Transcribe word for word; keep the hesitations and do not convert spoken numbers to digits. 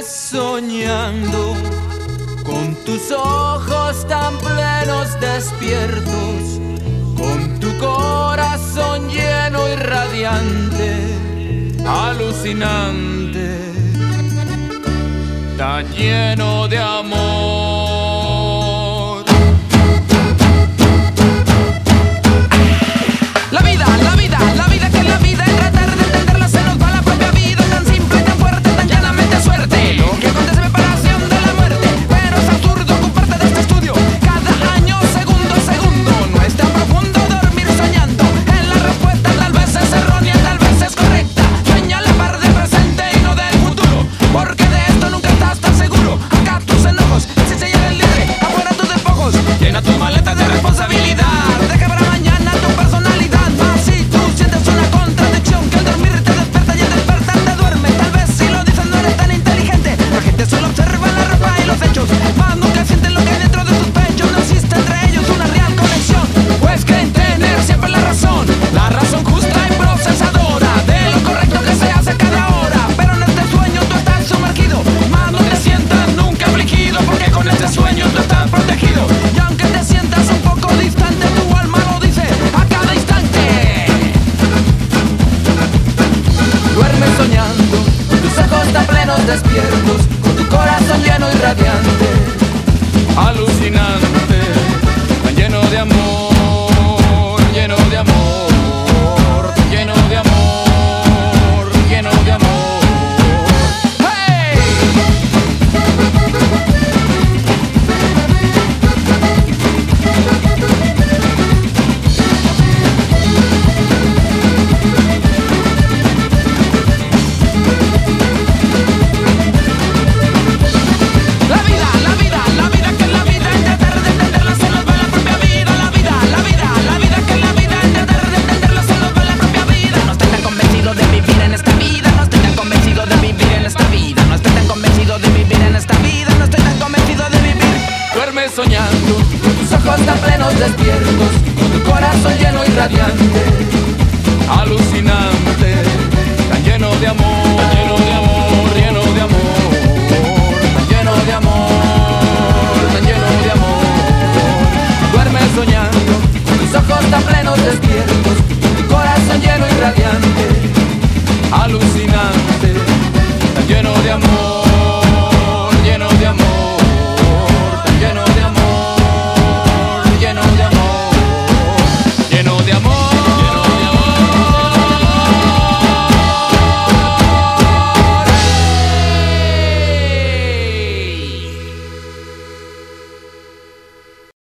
duermes soñando, con tus ojos tan plenos despiertos, con tu corazón lleno y radiante, alucinante, tan lleno de amor. La vida, la vida, la vida que es la vida, y tratar de entenderla se nos va la propia vida, tan simple, tan fuerte, tan llanamente suerte. Lo que acontece es separación de la muerte, pero es absurdo ocuparte de este estudio. Cada año, segundo a segundo, no es tan profundo dormir soñando. En la respuesta tal vez es errónea, tal vez es correcta. Sueña a la par del presente y no del futuro, porque de esto nunca estás tan seguro. Acá tus enojos, si se eres libre, afuera tus despojos. Llena tus maletas de responsabilidad, deja para mañana tu personalidad. Más si tú sientes una contradicción, que al dormir te despierta y al despertar te duerme. Tal vez si lo dices no eres tan inteligente, la gente solo observa la ropa y los hechos, más nunca sienten lo que hay dentro de sus pechos. No existe entre ellos una real conexión, pues creen tener siempre la razón, la razón justa y procesadora de lo correcto que se hace cada hora. Pero en este sueño tú estás sumergido, más no te sientas nunca afligido, porque con este sueño tú estás protegido. Y aunque te sientas un poco distante, tu alma lo dice a cada instante. Duermes soñando, con tus ojos tan plenos despiertos, con tu corazón lleno y radiante, alucinante.